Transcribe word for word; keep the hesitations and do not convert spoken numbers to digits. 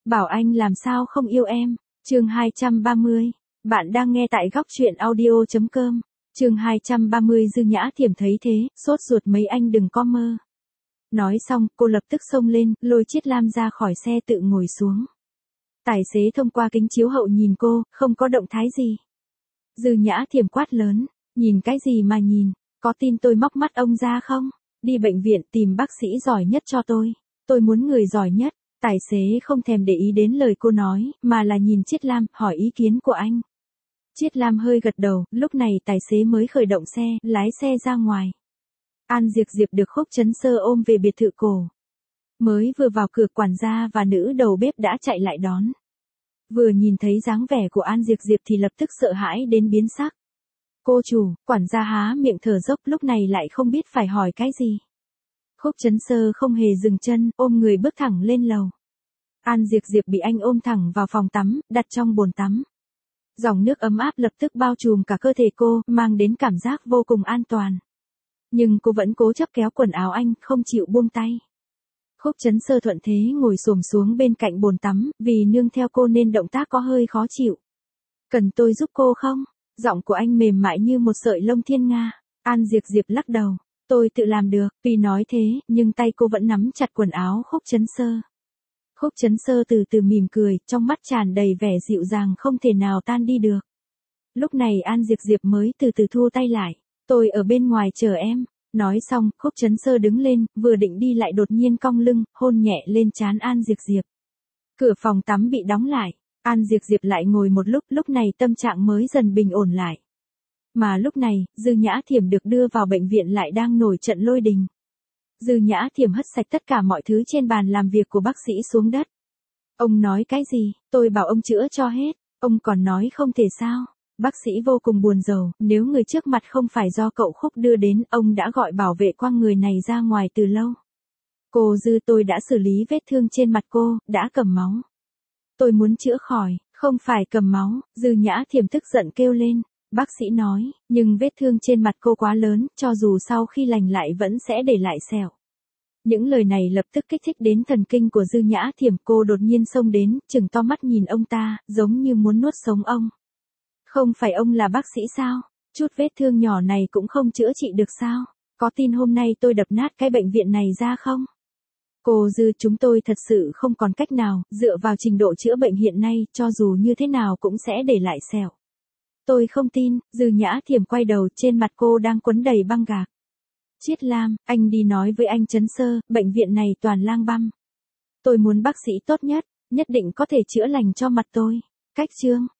Bảo anh làm sao không yêu em. Chương hai trăm ba mươi. Bạn đang nghe tại góc truyện audio chấm com. Chương hai trăm ba mươi Dư Nhã Thiểm thấy thế, sốt ruột mấy anh đừng có mơ. Nói xong, cô lập tức xông lên, lôi Chiết Lam ra khỏi xe tự ngồi xuống. Tài xế thông qua kính chiếu hậu nhìn cô, không có động thái gì. Dư Nhã Thiểm quát lớn, nhìn cái gì mà nhìn, có tin tôi móc mắt ông ra không? Đi bệnh viện tìm bác sĩ giỏi nhất cho tôi, tôi muốn người giỏi nhất. Tài xế không thèm để ý đến lời cô nói, mà là nhìn Chiết Lam, hỏi ý kiến của anh. Chiết Lam hơi gật đầu, lúc này tài xế mới khởi động xe, lái xe ra ngoài. An Diệp Diệp được Khúc Chấn Sơ ôm về biệt thự cổ. Mới vừa vào cửa, quản gia và nữ đầu bếp đã chạy lại đón. Vừa nhìn thấy dáng vẻ của An Diệp Diệp thì lập tức sợ hãi đến biến sắc. Cô chủ, quản gia há miệng thở dốc, lúc này lại không biết phải hỏi cái gì. Khúc Chấn Sơ không hề dừng chân, ôm người bước thẳng lên lầu. An Diệp Diệp bị anh ôm thẳng vào phòng tắm, đặt trong bồn tắm. Dòng nước ấm áp lập tức bao trùm cả cơ thể cô, mang đến cảm giác vô cùng an toàn. Nhưng cô vẫn cố chấp kéo quần áo anh, không chịu buông tay. Khúc Chấn Sơ thuận thế ngồi xổm xuống bên cạnh bồn tắm, vì nương theo cô nên động tác có hơi khó chịu. Cần tôi giúp cô không? Giọng của anh mềm mại như một sợi lông thiên nga. An Diệp Diệp lắc đầu. Tôi tự làm được. Tuy nói thế, nhưng tay cô vẫn nắm chặt quần áo Khúc Chấn Sơ. Khúc Chấn Sơ từ từ mỉm cười, trong mắt tràn đầy vẻ dịu dàng không thể nào tan đi được. Lúc này An Diệp Diệp mới từ từ thu tay lại. Tôi ở bên ngoài chờ em. Nói xong, Khúc Chấn Sơ đứng lên, vừa định đi lại đột nhiên cong lưng, hôn nhẹ lên trán An Diệp Diệp. Cửa phòng tắm bị đóng lại. An Diệp Diệp lại ngồi một lúc, lúc này tâm trạng mới dần bình ổn lại. Mà lúc này, Dư Nhã Thiểm được đưa vào bệnh viện lại đang nổi trận lôi đình. Dư Nhã Thiểm hất sạch tất cả mọi thứ trên bàn làm việc của bác sĩ xuống đất. Ông nói cái gì? Tôi bảo ông chữa cho hết. Ông còn nói không thể sao? Bác sĩ vô cùng buồn rầu, nếu người trước mặt không phải do cậu Khúc đưa đến, ông đã gọi bảo vệ quăng người này ra ngoài từ lâu. Cô Dư, tôi đã xử lý vết thương trên mặt cô, đã cầm máu. Tôi muốn chữa khỏi, không phải cầm máu. Dư Nhã Thiểm tức giận kêu lên. Bác sĩ nói, nhưng vết thương trên mặt cô quá lớn, cho dù sau khi lành lại vẫn sẽ để lại sẹo. Những lời này lập tức kích thích đến thần kinh của Dư Nhã Thiểm, cô đột nhiên xông đến, trừng to mắt nhìn ông ta, giống như muốn nuốt sống ông. Không phải ông là bác sĩ sao? Chút vết thương nhỏ này cũng không chữa trị được sao? Có tin hôm nay tôi đập nát cái bệnh viện này ra không? Cô Dư, chúng tôi thật sự không còn cách nào, dựa vào trình độ chữa bệnh hiện nay, cho dù như thế nào cũng sẽ để lại sẹo. Tôi không tin. Dư Nhã Thiểm quay đầu, trên mặt cô đang quấn đầy băng gạc. Chiết Lam, anh đi nói với anh Chấn Sơ, bệnh viện này toàn lang băm. Tôi muốn bác sĩ tốt nhất, nhất định có thể chữa lành cho mặt tôi. Cách chương.